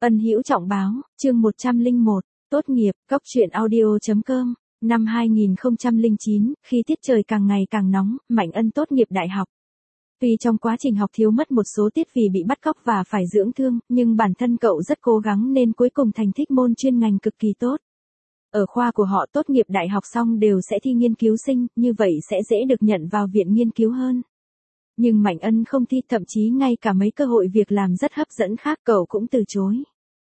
Ân Hữu Trọng báo, chương 101, tốt nghiệp, cóc truyện audio.com, năm 2009, khi tiết trời càng ngày càng nóng, Mạnh Ân tốt nghiệp đại học. Tuy trong quá trình học thiếu mất một số tiết vì bị bắt cóc và phải dưỡng thương, nhưng bản thân cậu rất cố gắng nên cuối cùng thành tích môn chuyên ngành cực kỳ tốt. Ở khoa của họ tốt nghiệp đại học xong đều sẽ thi nghiên cứu sinh, như vậy sẽ dễ được nhận vào viện nghiên cứu hơn. Nhưng Mạnh Ân không thi, thậm chí ngay cả mấy cơ hội việc làm rất hấp dẫn khác cậu cũng từ chối.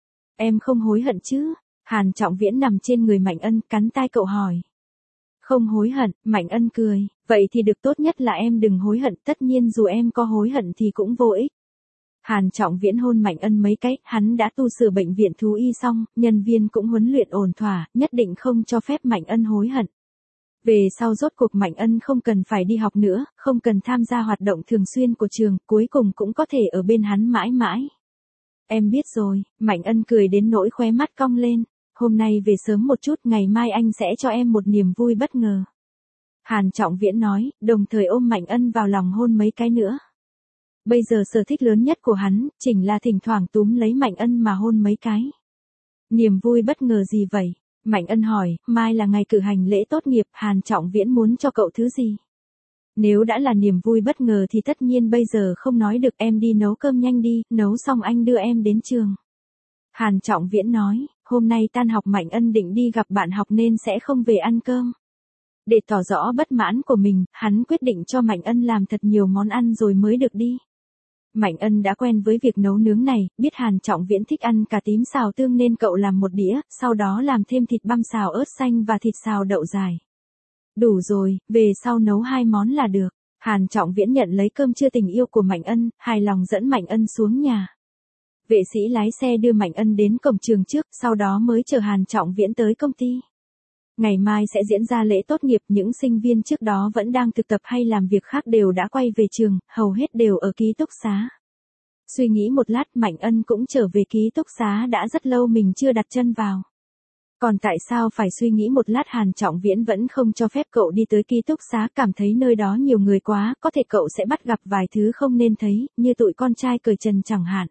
Em không hối hận chứ? Hàn Trọng Viễn nằm trên người Mạnh Ân, cắn tai cậu hỏi. Không hối hận, Mạnh Ân cười, vậy thì được, tốt nhất là em đừng hối hận, tất nhiên dù em có hối hận thì cũng vô ích. Hàn Trọng Viễn hôn Mạnh Ân mấy cái, hắn đã tu sửa bệnh viện thú y xong, nhân viên cũng huấn luyện ổn thỏa, nhất định không cho phép Mạnh Ân hối hận. Về sau rốt cuộc Mạnh Ân không cần phải đi học nữa, không cần tham gia hoạt động thường xuyên của trường, cuối cùng cũng có thể ở bên hắn mãi mãi. Em biết rồi, Mạnh Ân cười đến nỗi khóe mắt cong lên, hôm nay về sớm một chút, ngày mai anh sẽ cho em một niềm vui bất ngờ. Hàn Trọng Viễn nói, đồng thời ôm Mạnh Ân vào lòng hôn mấy cái nữa. Bây giờ sở thích lớn nhất của hắn, chính là thỉnh thoảng túm lấy Mạnh Ân mà hôn mấy cái. Niềm vui bất ngờ gì vậy? Mạnh Ân hỏi, mai là ngày cử hành lễ tốt nghiệp, Hàn Trọng Viễn muốn cho cậu thứ gì? Nếu đã là niềm vui bất ngờ thì tất nhiên bây giờ không nói được, em đi nấu cơm nhanh đi, nấu xong anh đưa em đến trường. Hàn Trọng Viễn nói, hôm nay tan học Mạnh Ân định đi gặp bạn học nên sẽ không về ăn cơm. Để tỏ rõ bất mãn của mình, hắn quyết định cho Mạnh Ân làm thật nhiều món ăn rồi mới được đi. Mạnh Ân đã quen với việc nấu nướng này, biết Hàn Trọng Viễn thích ăn cà tím xào tương nên cậu làm một đĩa, sau đó làm thêm thịt băm xào ớt xanh và thịt xào đậu dài. Đủ rồi, về sau nấu 2 món là được. Hàn Trọng Viễn nhận lấy cơm trưa tình yêu của Mạnh Ân, hài lòng dẫn Mạnh Ân xuống nhà. Vệ sĩ lái xe đưa Mạnh Ân đến cổng trường trước, sau đó mới chở Hàn Trọng Viễn tới công ty. Ngày mai sẽ diễn ra lễ tốt nghiệp, những sinh viên trước đó vẫn đang thực tập hay làm việc khác đều đã quay về trường, hầu hết đều ở ký túc xá. Suy nghĩ một lát, Mạnh Ân cũng trở về ký túc xá, đã rất lâu mình chưa đặt chân vào. Còn tại sao phải suy nghĩ một lát, Hàn Trọng Viễn vẫn không cho phép cậu đi tới ký túc xá, cảm thấy nơi đó nhiều người quá, có thể cậu sẽ bắt gặp vài thứ không nên thấy, như tụi con trai cởi trần chẳng hạn.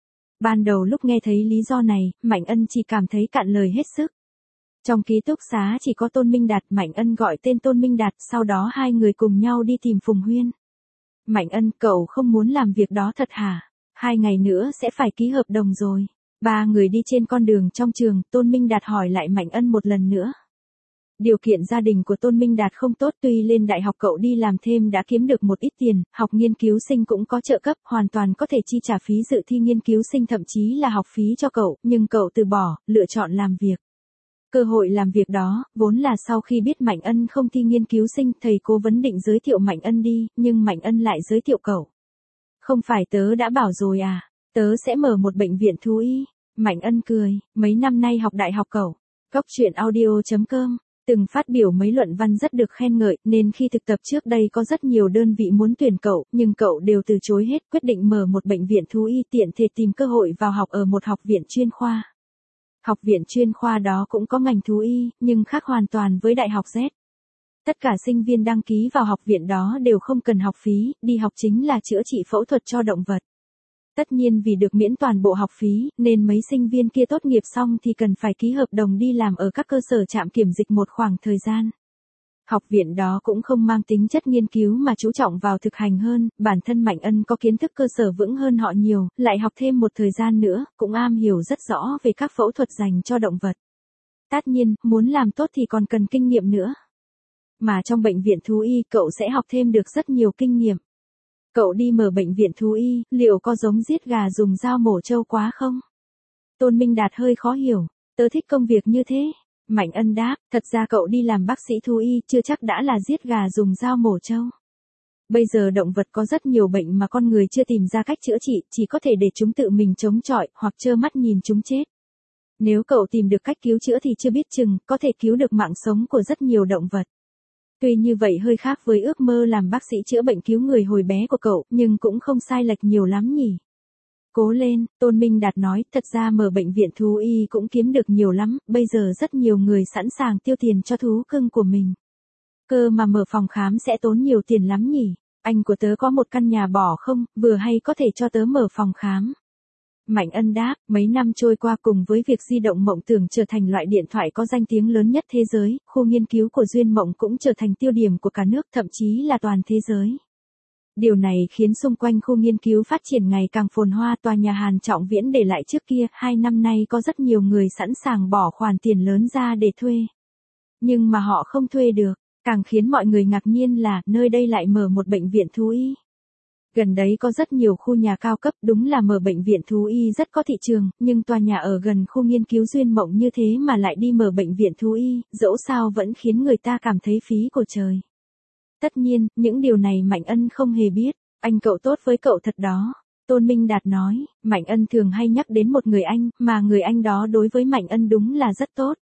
Ban đầu lúc nghe thấy lý do này, Mạnh Ân chỉ cảm thấy cạn lời hết sức. Trong ký túc xá chỉ có Tôn Minh Đạt, Mạnh Ân gọi tên Tôn Minh Đạt, sau đó hai người cùng nhau đi tìm Phùng Huyên. Mạnh Ân, cậu không muốn làm việc đó thật hả? 2 ngày nữa sẽ phải ký hợp đồng rồi. 3 người đi trên con đường trong trường, Tôn Minh Đạt hỏi lại Mạnh Ân một lần nữa. Điều kiện gia đình của Tôn Minh Đạt không tốt, tuy lên đại học cậu đi làm thêm đã kiếm được một ít tiền, học nghiên cứu sinh cũng có trợ cấp, hoàn toàn có thể chi trả phí dự thi nghiên cứu sinh, thậm chí là học phí cho cậu, nhưng cậu từ bỏ, lựa chọn làm việc. Cơ hội làm việc đó, vốn là sau khi biết Mạnh Ân không thi nghiên cứu sinh, thầy cố vấn định giới thiệu Mạnh Ân đi, nhưng Mạnh Ân lại giới thiệu cậu. Không phải tớ đã bảo rồi à, tớ sẽ mở một bệnh viện thú y. Mạnh Ân cười, mấy năm nay học đại học cậu, cóc truyện audio.com, từng phát biểu mấy luận văn rất được khen ngợi, nên khi thực tập trước đây có rất nhiều đơn vị muốn tuyển cậu, nhưng cậu đều từ chối hết, quyết định mở một bệnh viện thú y, tiện thể tìm cơ hội vào học ở một học viện chuyên khoa. Học viện chuyên khoa đó cũng có ngành thú y, nhưng khác hoàn toàn với đại học Z. Tất cả sinh viên đăng ký vào học viện đó đều không cần học phí, đi học chính là chữa trị phẫu thuật cho động vật. Tất nhiên vì được miễn toàn bộ học phí, nên mấy sinh viên kia tốt nghiệp xong thì cần phải ký hợp đồng đi làm ở các cơ sở trạm kiểm dịch một khoảng thời gian. Học viện đó cũng không mang tính chất nghiên cứu mà chú trọng vào thực hành hơn, bản thân Mạnh Ân có kiến thức cơ sở vững hơn họ nhiều, lại học thêm một thời gian nữa, cũng am hiểu rất rõ về các phẫu thuật dành cho động vật. Tất nhiên, muốn làm tốt thì còn cần kinh nghiệm nữa. Mà trong bệnh viện thú y, cậu sẽ học thêm được rất nhiều kinh nghiệm. Cậu đi mở bệnh viện thú y, liệu có giống giết gà dùng dao mổ trâu quá không? Tôn Minh Đạt hơi khó hiểu, tớ thích công việc như thế. Mạnh Ân đáp, thật ra cậu đi làm bác sĩ thú y chưa chắc đã là giết gà dùng dao mổ trâu. Bây giờ động vật có rất nhiều bệnh mà con người chưa tìm ra cách chữa trị, chỉ có thể để chúng tự mình chống chọi, hoặc trơ mắt nhìn chúng chết. Nếu cậu tìm được cách cứu chữa thì chưa biết chừng, có thể cứu được mạng sống của rất nhiều động vật. Tuy như vậy hơi khác với ước mơ làm bác sĩ chữa bệnh cứu người hồi bé của cậu, nhưng cũng không sai lệch nhiều lắm nhỉ. Cố lên, Tôn Minh Đạt nói, thật ra mở bệnh viện thú y cũng kiếm được nhiều lắm, bây giờ rất nhiều người sẵn sàng tiêu tiền cho thú cưng của mình. Cơ mà mở phòng khám sẽ tốn nhiều tiền lắm nhỉ, anh của tớ có một căn nhà bỏ không, vừa hay có thể cho tớ mở phòng khám. Mạnh Ân đáp, mấy năm trôi qua cùng với việc di động mộng tưởng trở thành loại điện thoại có danh tiếng lớn nhất thế giới, khu nghiên cứu của Duyên Mộng cũng trở thành tiêu điểm của cả nước, thậm chí là toàn thế giới. Điều này khiến xung quanh khu nghiên cứu phát triển ngày càng phồn hoa. Tòa nhà Hàn Trọng Viễn để lại trước kia, 2 năm nay có rất nhiều người sẵn sàng bỏ khoản tiền lớn ra để thuê. Nhưng mà họ không thuê được, càng khiến mọi người ngạc nhiên là nơi đây lại mở một bệnh viện thú y. Gần đấy có rất nhiều khu nhà cao cấp, đúng là mở bệnh viện thú y rất có thị trường, nhưng tòa nhà ở gần khu nghiên cứu Duyên Mộng như thế mà lại đi mở bệnh viện thú y, dẫu sao vẫn khiến người ta cảm thấy phí của trời. Tất nhiên, những điều này Mạnh Ân không hề biết, anh cậu tốt với cậu thật đó. Tôn Minh Đạt nói, Mạnh Ân thường hay nhắc đến một người anh, mà người anh đó đối với Mạnh Ân đúng là rất tốt.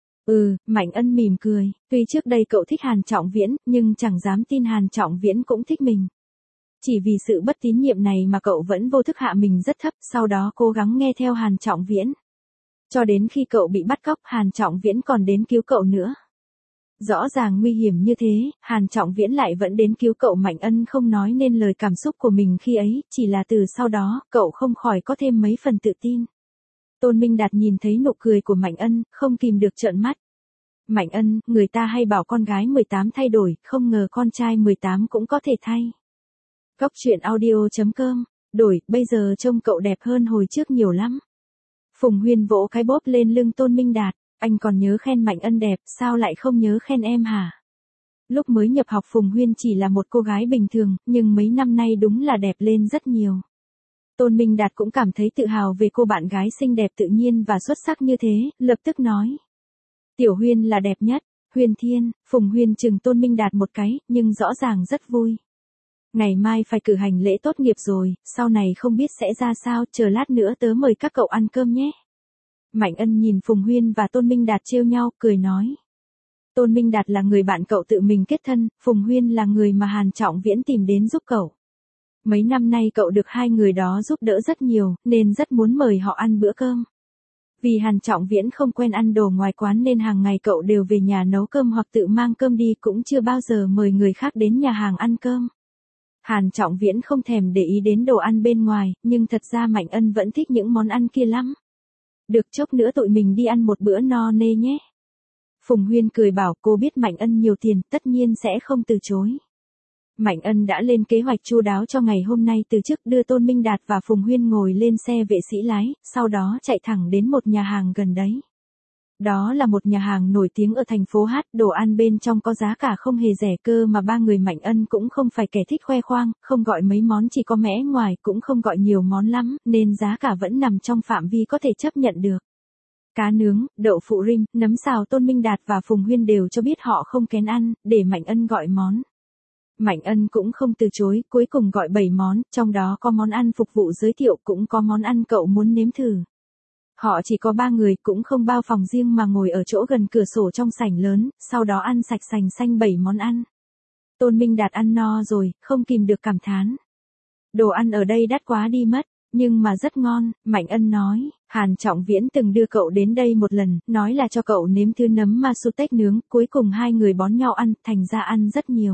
Mạnh Ân mỉm cười, tuy trước đây cậu thích Hàn Trọng Viễn, nhưng chẳng dám tin Hàn Trọng Viễn cũng thích mình. Chỉ vì sự bất tín nhiệm này mà cậu vẫn vô thức hạ mình rất thấp, sau đó cố gắng nghe theo Hàn Trọng Viễn. Cho đến khi cậu bị bắt cóc, Hàn Trọng Viễn còn đến cứu cậu nữa. Rõ ràng nguy hiểm như thế, Hàn Trọng Viễn lại vẫn đến cứu cậu. Mạnh Ân không nói nên lời cảm xúc của mình khi ấy, chỉ là từ sau đó, cậu không khỏi có thêm mấy phần tự tin. Tôn Minh Đạt nhìn thấy nụ cười của Mạnh Ân, không kìm được trợn mắt. Mạnh Ân, người ta hay bảo con gái 18 thay đổi, không ngờ con trai 18 cũng có thể thay. Góc truyện audio.com, đổi, bây giờ trông cậu đẹp hơn hồi trước nhiều lắm. Phùng Huyên vỗ cái bóp lên lưng Tôn Minh Đạt, anh còn nhớ khen Mạnh Ân đẹp, sao lại không nhớ khen em hả? Lúc mới nhập học Phùng Huyên chỉ là một cô gái bình thường, nhưng mấy năm nay đúng là đẹp lên rất nhiều. Tôn Minh Đạt cũng cảm thấy tự hào về cô bạn gái xinh đẹp tự nhiên và xuất sắc như thế, lập tức nói. Tiểu Huyên là đẹp nhất, Huyên Thiên. Phùng Huyên chừng Tôn Minh Đạt một cái, nhưng rõ ràng rất vui. Ngày mai phải cử hành lễ tốt nghiệp rồi, sau này không biết sẽ ra sao, chờ lát nữa tớ mời các cậu ăn cơm nhé. Mạnh Ân nhìn Phùng Huyên và Tôn Minh Đạt trêu nhau, cười nói. Tôn Minh Đạt là người bạn cậu tự mình kết thân, Phùng Huyên là người mà Hàn Trọng Viễn tìm đến giúp cậu. Mấy năm nay cậu được hai người đó giúp đỡ rất nhiều, nên rất muốn mời họ ăn bữa cơm. Vì Hàn Trọng Viễn không quen ăn đồ ngoài quán nên hàng ngày cậu đều về nhà nấu cơm hoặc tự mang cơm đi, cũng chưa bao giờ mời người khác đến nhà hàng ăn cơm. Hàn Trọng Viễn không thèm để ý đến đồ ăn bên ngoài, nhưng thật ra Mạnh Ân vẫn thích những món ăn kia lắm. Được, chốc nữa tụi mình đi ăn một bữa no nê nhé. Phùng Huyên cười bảo cô biết Mạnh Ân nhiều tiền, tất nhiên sẽ không từ chối. Mạnh Ân đã lên kế hoạch chu đáo cho ngày hôm nay từ trước, đưa Tôn Minh Đạt và Phùng Huyên ngồi lên xe vệ sĩ lái, sau đó chạy thẳng đến một nhà hàng gần đấy. Đó là một nhà hàng nổi tiếng ở thành phố Hát, đồ ăn bên trong có giá cả không hề rẻ, cơ mà ba người Mạnh Ân cũng không phải kẻ thích khoe khoang, không gọi mấy món chỉ có mẽ ngoài, cũng không gọi nhiều món lắm, nên giá cả vẫn nằm trong phạm vi có thể chấp nhận được. Cá nướng, đậu phụ rim, nấm xào. Tôn Minh Đạt và Phùng Huyên đều cho biết họ không kén ăn, để Mạnh Ân gọi món. Mạnh Ân cũng không từ chối, cuối cùng gọi 7 món, trong đó có món ăn phục vụ giới thiệu, cũng có món ăn cậu muốn nếm thử. Họ chỉ có 3 người, cũng không bao phòng riêng mà ngồi ở chỗ gần cửa sổ trong sảnh lớn, sau đó ăn sạch sành xanh 7 món ăn. Tôn Minh Đạt ăn no rồi, không kìm được cảm thán. Đồ ăn ở đây đắt quá đi mất, nhưng mà rất ngon. Mạnh Ân nói, Hàn Trọng Viễn từng đưa cậu đến đây một lần, nói là cho cậu nếm thứ nấm ma su tech nướng, cuối cùng hai người bón nhau ăn, thành ra ăn rất nhiều.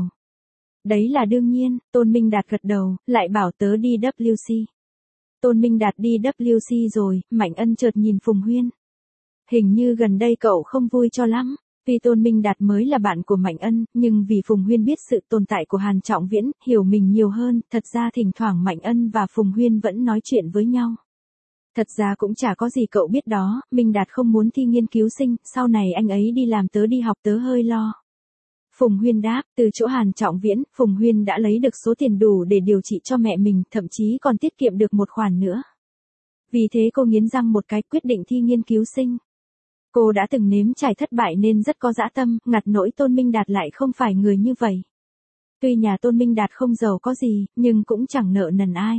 Đấy là đương nhiên. Tôn Minh Đạt gật đầu, lại bảo tớ đi WC. Tôn Minh Đạt đi WC rồi. Mạnh Ân chợt nhìn Phùng Huyên. Hình như gần đây cậu không vui cho lắm. Tuy Tôn Minh Đạt mới là bạn của Mạnh Ân, nhưng vì Phùng Huyên biết sự tồn tại của Hàn Trọng Viễn, hiểu mình nhiều hơn, thật ra thỉnh thoảng Mạnh Ân và Phùng Huyên vẫn nói chuyện với nhau. Thật ra cũng chả có gì cậu biết đó, Minh Đạt không muốn thi nghiên cứu sinh, sau này anh ấy đi làm tớ đi học tớ hơi lo. Phùng Huyên đáp, từ chỗ Hàn Trọng Viễn, Phùng Huyên đã lấy được số tiền đủ để điều trị cho mẹ mình, thậm chí còn tiết kiệm được một khoản nữa. Vì thế cô nghiến răng một cái, quyết định thi nghiên cứu sinh. Cô đã từng nếm trải thất bại nên rất có dã tâm, ngặt nỗi Tôn Minh Đạt lại không phải người như vậy. Tuy nhà Tôn Minh Đạt không giàu có gì, nhưng cũng chẳng nợ nần ai.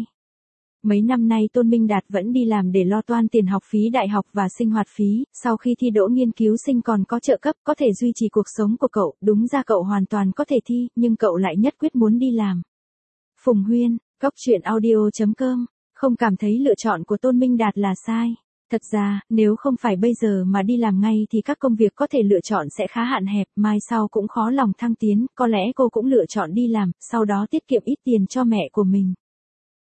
Mấy năm nay Tôn Minh Đạt vẫn đi làm để lo toan tiền học phí đại học và sinh hoạt phí, sau khi thi đỗ nghiên cứu sinh còn có trợ cấp, có thể duy trì cuộc sống của cậu. Đúng ra cậu hoàn toàn có thể thi, nhưng cậu lại nhất quyết muốn đi làm. Phùng Huyên, góc truyện audio.com, không cảm thấy lựa chọn của Tôn Minh Đạt là sai. Thật ra, nếu không phải bây giờ mà đi làm ngay thì các công việc có thể lựa chọn sẽ khá hạn hẹp, mai sau cũng khó lòng thăng tiến, có lẽ cô cũng lựa chọn đi làm, sau đó tiết kiệm ít tiền cho mẹ của mình.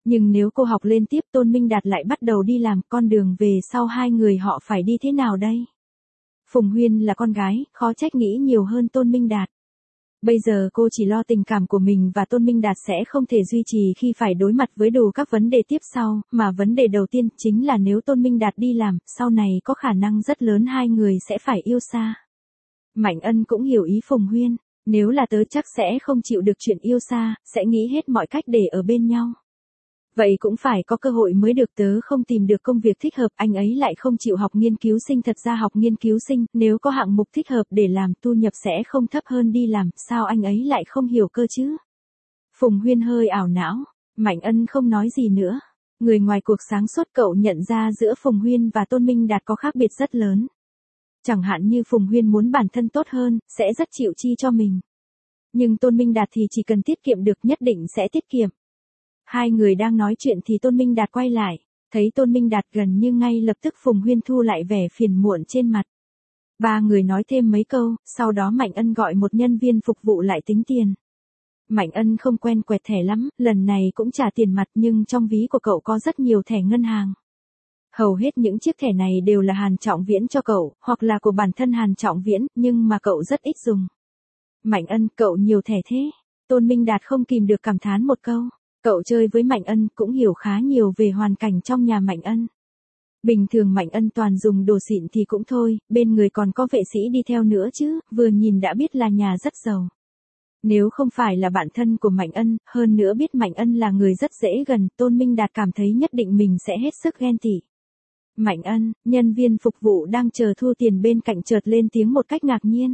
Nhưng nếu cô học lên tiếp Tôn Minh Đạt lại bắt đầu đi làm, con đường về sau hai người họ phải đi thế nào đây? Phùng Huyên là con gái, khó trách nghĩ nhiều hơn Tôn Minh Đạt. Bây giờ cô chỉ lo tình cảm của mình và Tôn Minh Đạt sẽ không thể duy trì khi phải đối mặt với đủ các vấn đề tiếp sau, mà vấn đề đầu tiên chính là nếu Tôn Minh Đạt đi làm, sau này có khả năng rất lớn hai người sẽ phải yêu xa. Mạnh Ân cũng hiểu ý Phùng Huyên, nếu là tớ chắc sẽ không chịu được chuyện yêu xa, sẽ nghĩ hết mọi cách để ở bên nhau. Vậy cũng phải có cơ hội mới được, tớ không tìm được công việc thích hợp, anh ấy lại không chịu học nghiên cứu sinh, thật ra học nghiên cứu sinh, nếu có hạng mục thích hợp để làm, thu nhập sẽ không thấp hơn đi làm, sao anh ấy lại không hiểu cơ chứ? Phùng Huyên hơi ảo não, Mạnh Ân không nói gì nữa. Người ngoài cuộc sáng suốt cậu nhận ra giữa Phùng Huyên và Tôn Minh Đạt có khác biệt rất lớn. Chẳng hạn như Phùng Huyên muốn bản thân tốt hơn, sẽ rất chịu chi cho mình. Nhưng Tôn Minh Đạt thì chỉ cần tiết kiệm được nhất định sẽ tiết kiệm. Hai người đang nói chuyện thì Tôn Minh Đạt quay lại, thấy Tôn Minh Đạt gần như ngay lập tức Phùng Huyên thu lại vẻ phiền muộn trên mặt. Ba người nói thêm mấy câu, sau đó Mạnh Ân gọi một nhân viên phục vụ lại tính tiền. Mạnh Ân không quen quẹt thẻ lắm, lần này cũng trả tiền mặt nhưng trong ví của cậu có rất nhiều thẻ ngân hàng. Hầu hết những chiếc thẻ này đều là Hàn Trọng Viễn cho cậu, hoặc là của bản thân Hàn Trọng Viễn, nhưng mà cậu rất ít dùng. Mạnh Ân, cậu nhiều thẻ thế. Tôn Minh Đạt không kìm được cảm thán một câu. Cậu chơi với Mạnh Ân cũng hiểu khá nhiều về hoàn cảnh trong nhà Mạnh Ân. Bình thường Mạnh Ân toàn dùng đồ xịn thì cũng thôi, bên người còn có vệ sĩ đi theo nữa chứ, vừa nhìn đã biết là nhà rất giàu. Nếu không phải là bạn thân của Mạnh Ân, hơn nữa biết Mạnh Ân là người rất dễ gần, Tôn Minh Đạt cảm thấy nhất định mình sẽ hết sức ghen tị. Mạnh Ân, nhân viên phục vụ đang chờ thu tiền bên cạnh chợt lên tiếng một cách ngạc nhiên.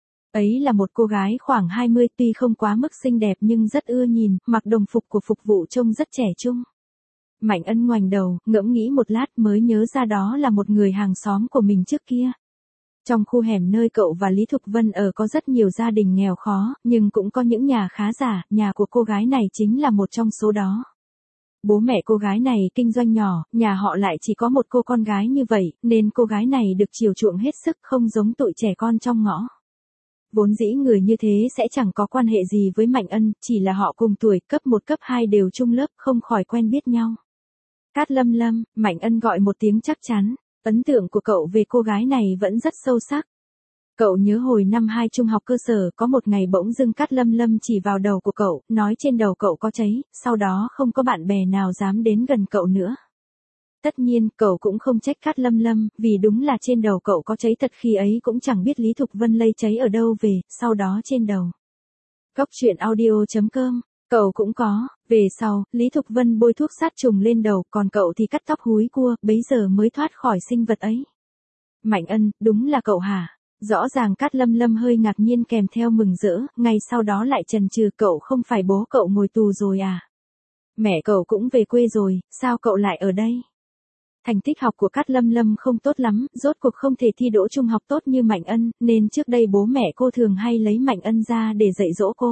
Ấy là một cô gái khoảng 20, tuy không quá mức xinh đẹp nhưng rất ưa nhìn, mặc đồng phục của phục vụ trông rất trẻ trung. Mạnh Ân ngoảnh đầu, ngẫm nghĩ một lát mới nhớ ra đó là một người hàng xóm của mình trước kia. Trong khu hẻm nơi cậu và Lý Thục Vân ở có rất nhiều gia đình nghèo khó, nhưng cũng có những nhà khá giả, nhà của cô gái này chính là một trong số đó. Bố mẹ cô gái này kinh doanh nhỏ, nhà họ lại chỉ có một cô con gái như vậy, nên cô gái này được chiều chuộng hết sức, không giống tụi trẻ con trong ngõ. Vốn dĩ người như thế sẽ chẳng có quan hệ gì với Mạnh Ân, chỉ là họ cùng tuổi, cấp 1 cấp 2 đều chung lớp, không khỏi quen biết nhau. Cát Lâm Lâm, Mạnh Ân gọi một tiếng chắc chắn, ấn tượng của cậu về cô gái này vẫn rất sâu sắc. Cậu nhớ hồi năm 2 trung học cơ sở có một ngày bỗng dưng Cát Lâm Lâm chỉ vào đầu của cậu, nói trên đầu cậu có cháy, sau đó không có bạn bè nào dám đến gần cậu nữa. Tất nhiên, cậu cũng không trách Cát Lâm Lâm, vì đúng là trên đầu cậu có cháy thật, khi ấy cũng chẳng biết Lý Thục Vân lây cháy ở đâu về, sau đó trên đầu. Cóc truyện audio.com, cậu cũng có, về sau, Lý Thục Vân bôi thuốc sát trùng lên đầu, còn cậu thì cắt tóc húi cua, bấy giờ mới thoát khỏi sinh vật ấy. Mạnh Ân, đúng là cậu hả? Rõ ràng Cát Lâm Lâm hơi ngạc nhiên kèm theo mừng rỡ, ngay sau đó lại chần chừ, cậu không phải bố cậu ngồi tù rồi à? Mẹ cậu cũng về quê rồi, sao cậu lại ở đây? Thành tích học của Cát Lâm Lâm không tốt lắm, rốt cuộc không thể thi đỗ trung học tốt như Mạnh Ân, nên trước đây bố mẹ cô thường hay lấy Mạnh Ân ra để dạy dỗ cô.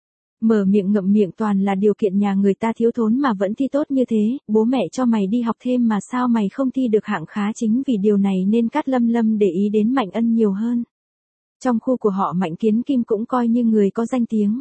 Mở miệng ngậm miệng toàn là điều kiện nhà người ta thiếu thốn mà vẫn thi tốt như thế, bố mẹ cho mày đi học thêm mà sao mày không thi được hạng khá, chính vì điều này nên Cát Lâm Lâm để ý đến Mạnh Ân nhiều hơn. Trong khu của họ Mạnh Kiến Kim cũng coi như người có danh tiếng.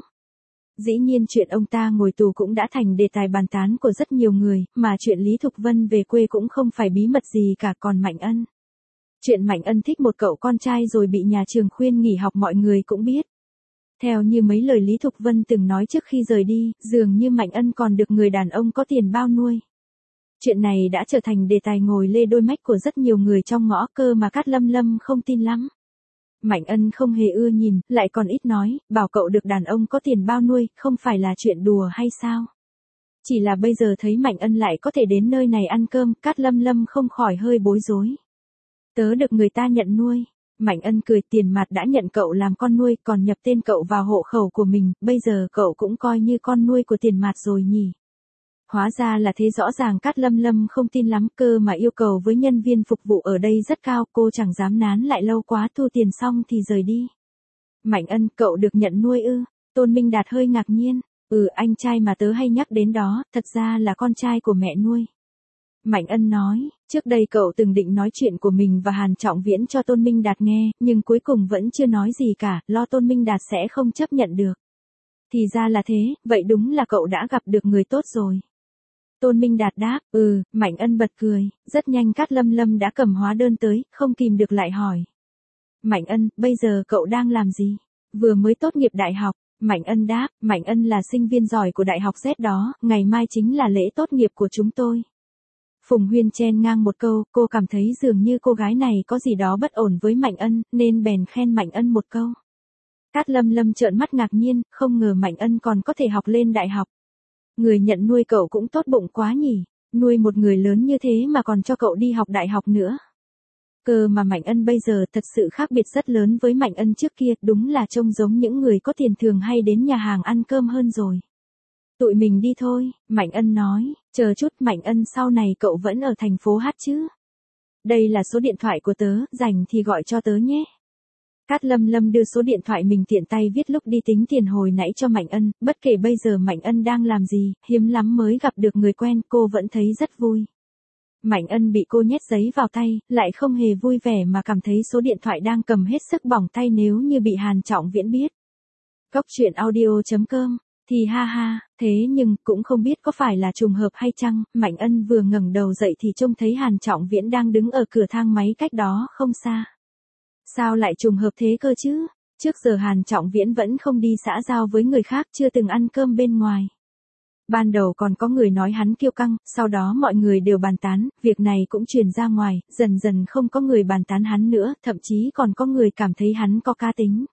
Dĩ nhiên chuyện ông ta ngồi tù cũng đã thành đề tài bàn tán của rất nhiều người, mà chuyện Lý Thục Vân về quê cũng không phải bí mật gì cả, còn Mạnh Ân. Chuyện Mạnh Ân thích một cậu con trai rồi bị nhà trường khuyên nghỉ học mọi người cũng biết. Theo như mấy lời Lý Thục Vân từng nói trước khi rời đi, dường như Mạnh Ân còn được người đàn ông có tiền bao nuôi. Chuyện này đã trở thành đề tài ngồi lê đôi mách của rất nhiều người trong ngõ, cơ mà Cát Lâm Lâm không tin lắm. Mạnh Ân không hề ưa nhìn, lại còn ít nói, bảo cậu được đàn ông có tiền bao nuôi, không phải là chuyện đùa hay sao? Chỉ là bây giờ thấy Mạnh Ân lại có thể đến nơi này ăn cơm, Cát Lâm Lâm không khỏi hơi bối rối. Tớ được người ta nhận nuôi. Mạnh Ân cười, tiền mặt đã nhận cậu làm con nuôi, còn nhập tên cậu vào hộ khẩu của mình, bây giờ cậu cũng coi như con nuôi của tiền mặt rồi nhỉ? Hóa ra là thế, rõ ràng Cát Lâm Lâm không tin lắm, cơ mà yêu cầu với nhân viên phục vụ ở đây rất cao, cô chẳng dám nán lại lâu quá, thu tiền xong thì rời đi. Mạnh Ân, cậu được nhận nuôi ư? Tôn Minh Đạt hơi ngạc nhiên, anh trai mà tớ hay nhắc đến đó, thật ra là con trai của mẹ nuôi. Mạnh Ân nói, trước đây cậu từng định nói chuyện của mình và Hàn Trọng Viễn cho Tôn Minh Đạt nghe, nhưng cuối cùng vẫn chưa nói gì cả, lo Tôn Minh Đạt sẽ không chấp nhận được. Thì ra là thế, vậy đúng là cậu đã gặp được người tốt rồi. Tôn Minh Đạt đáp, Mạnh Ân bật cười, rất nhanh Cát Lâm Lâm đã cầm hóa đơn tới, không kìm được lại hỏi. Mạnh Ân, bây giờ cậu đang làm gì? Vừa mới tốt nghiệp đại học, Mạnh Ân đáp, Mạnh Ân là sinh viên giỏi của Đại học Z đó, ngày mai chính là lễ tốt nghiệp của chúng tôi. Phùng Huyên chen ngang một câu, cô cảm thấy dường như cô gái này có gì đó bất ổn với Mạnh Ân, nên bèn khen Mạnh Ân một câu. Cát Lâm Lâm trợn mắt ngạc nhiên, không ngờ Mạnh Ân còn có thể học lên đại học. Người nhận nuôi cậu cũng tốt bụng quá nhỉ, nuôi một người lớn như thế mà còn cho cậu đi học đại học nữa. Cơ mà Mạnh Ân bây giờ thật sự khác biệt rất lớn với Mạnh Ân trước kia, đúng là trông giống những người có tiền thường hay đến nhà hàng ăn cơm hơn rồi. Tụi mình đi thôi, Mạnh Ân nói, chờ chút Mạnh Ân sau này cậu vẫn ở thành phố Hát chứ. Đây là số điện thoại của tớ, rảnh thì gọi cho tớ nhé. Cát Lâm Lâm đưa số điện thoại mình tiện tay viết lúc đi tính tiền hồi nãy cho Mạnh Ân, bất kể bây giờ Mạnh Ân đang làm gì, hiếm lắm mới gặp được người quen, cô vẫn thấy rất vui. Mạnh Ân bị cô nhét giấy vào tay, lại không hề vui vẻ mà cảm thấy số điện thoại đang cầm hết sức bỏng tay nếu như bị Hàn Trọng Viễn biết. Cốc truyện audio.com, thì ha ha, thế nhưng cũng không biết có phải là trùng hợp hay chăng, Mạnh Ân vừa ngẩng đầu dậy thì trông thấy Hàn Trọng Viễn đang đứng ở cửa thang máy cách đó không xa. Sao lại trùng hợp thế cơ chứ? Trước giờ Hàn Trọng Viễn vẫn không đi xã giao với người khác, chưa từng ăn cơm bên ngoài. Ban đầu còn có người nói hắn kiêu căng, sau đó mọi người đều bàn tán, việc này cũng truyền ra ngoài, dần dần không có người bàn tán hắn nữa, thậm chí còn có người cảm thấy hắn có cá tính.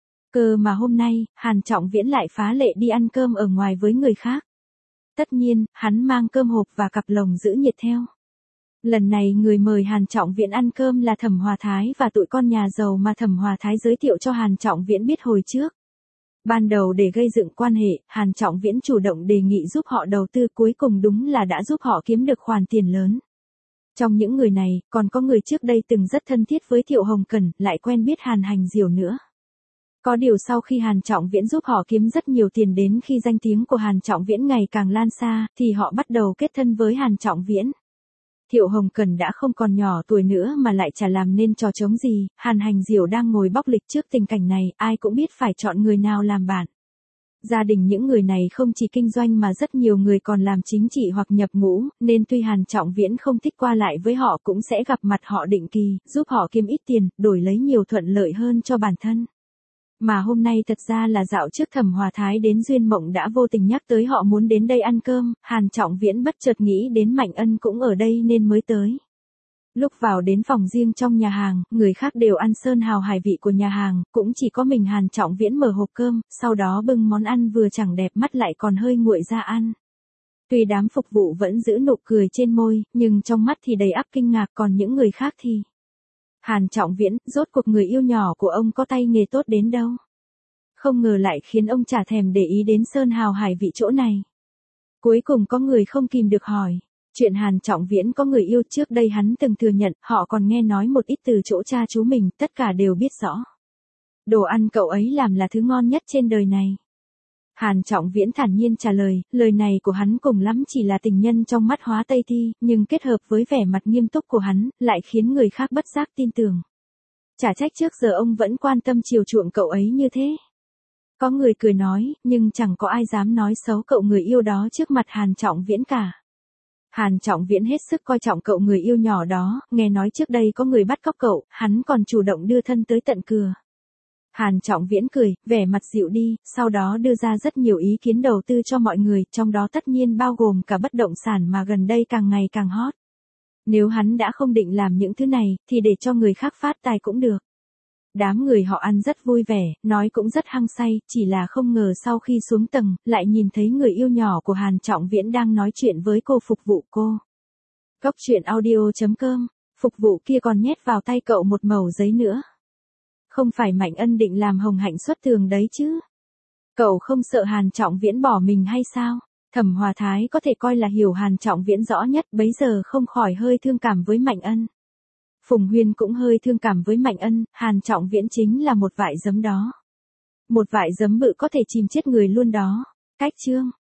Cơ mà hôm nay, Hàn Trọng Viễn lại phá lệ đi ăn cơm ở ngoài với người khác. Tất nhiên, hắn mang cơm hộp và cặp lồng giữ nhiệt theo. Lần này người mời Hàn Trọng Viễn ăn cơm là Thẩm Hòa Thái và tụi con nhà giàu mà Thẩm Hòa Thái giới thiệu cho Hàn Trọng Viễn biết hồi trước. Ban đầu để gây dựng quan hệ, Hàn Trọng Viễn chủ động đề nghị giúp họ đầu tư, cuối cùng đúng là đã giúp họ kiếm được khoản tiền lớn. Trong những người này, còn có người trước đây từng rất thân thiết với Thiệu Hồng Cẩn, lại quen biết Hàn Hành Diểu nữa. Có điều sau khi Hàn Trọng Viễn giúp họ kiếm rất nhiều tiền, đến khi danh tiếng của Hàn Trọng Viễn ngày càng lan xa, thì họ bắt đầu kết thân với Hàn Trọng Viễn. Thiệu Hồng Cẩn đã không còn nhỏ tuổi nữa mà lại chả làm nên trò trống gì, Hàn Hành Diểu đang ngồi bóc lịch trước tình cảnh này, ai cũng biết phải chọn người nào làm bạn. Gia đình những người này không chỉ kinh doanh mà rất nhiều người còn làm chính trị hoặc nhập ngũ, nên tuy Hàn Trọng Viễn không thích qua lại với họ cũng sẽ gặp mặt họ định kỳ, giúp họ kiếm ít tiền, đổi lấy nhiều thuận lợi hơn cho bản thân. Mà hôm nay thật ra là dạo trước Thẩm Hòa Thái đến Duyên Mộng đã vô tình nhắc tới họ muốn đến đây ăn cơm, Hàn Trọng Viễn bất chợt nghĩ đến Mạnh Ân cũng ở đây nên mới tới. Lúc vào đến phòng riêng trong nhà hàng, người khác đều ăn sơn hào hải vị của nhà hàng, cũng chỉ có mình Hàn Trọng Viễn mở hộp cơm, sau đó bưng món ăn vừa chẳng đẹp mắt lại còn hơi nguội ra ăn. Tuy đám phục vụ vẫn giữ nụ cười trên môi, nhưng trong mắt thì đầy ắp kinh ngạc, còn những người khác thì... Hàn Trọng Viễn, rốt cuộc người yêu nhỏ của ông có tay nghề tốt đến đâu? Không ngờ lại khiến ông chả thèm để ý đến sơn hào hải vị chỗ này. Cuối cùng có người không kìm được hỏi. Chuyện Hàn Trọng Viễn có người yêu trước đây hắn từng thừa nhận, họ còn nghe nói một ít từ chỗ cha chú mình, tất cả đều biết rõ. Đồ ăn cậu ấy làm là thứ ngon nhất trên đời này. Hàn Trọng Viễn thản nhiên trả lời, lời này của hắn cùng lắm chỉ là tình nhân trong mắt Hóa Tây Thi, nhưng kết hợp với vẻ mặt nghiêm túc của hắn, lại khiến người khác bất giác tin tưởng. Chả trách trước giờ ông vẫn quan tâm chiều chuộng cậu ấy như thế. Có người cười nói, nhưng chẳng có ai dám nói xấu cậu người yêu đó trước mặt Hàn Trọng Viễn cả. Hàn Trọng Viễn hết sức coi trọng cậu người yêu nhỏ đó, nghe nói trước đây có người bắt cóc cậu, hắn còn chủ động đưa thân tới tận cửa. Hàn Trọng Viễn cười, vẻ mặt dịu đi, sau đó đưa ra rất nhiều ý kiến đầu tư cho mọi người, trong đó tất nhiên bao gồm cả bất động sản mà gần đây càng ngày càng hot. Nếu hắn đã không định làm những thứ này, thì để cho người khác phát tài cũng được. Đám người họ ăn rất vui vẻ, nói cũng rất hăng say, chỉ là không ngờ sau khi xuống tầng, lại nhìn thấy người yêu nhỏ của Hàn Trọng Viễn đang nói chuyện với cô phục vụ cô. Cốc truyện audio.com, phục vụ kia còn nhét vào tay cậu một mẩu giấy nữa. Không phải Mạnh Ân định làm hồng hạnh xuất thường đấy chứ? Cậu không sợ Hàn Trọng Viễn bỏ mình hay sao? Thẩm Hòa Thái có thể coi là hiểu Hàn Trọng Viễn rõ nhất, bấy giờ không khỏi hơi thương cảm với Mạnh Ân. Phùng Huyên cũng hơi thương cảm với Mạnh Ân, Hàn Trọng Viễn chính là một vại giấm đó. Một vại giấm bự có thể chìm chết người luôn đó. Cách chương